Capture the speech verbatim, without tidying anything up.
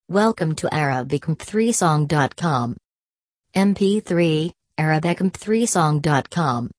Welcome to Arabic M P three song dot com. M P three, Arabic M P three song dot com.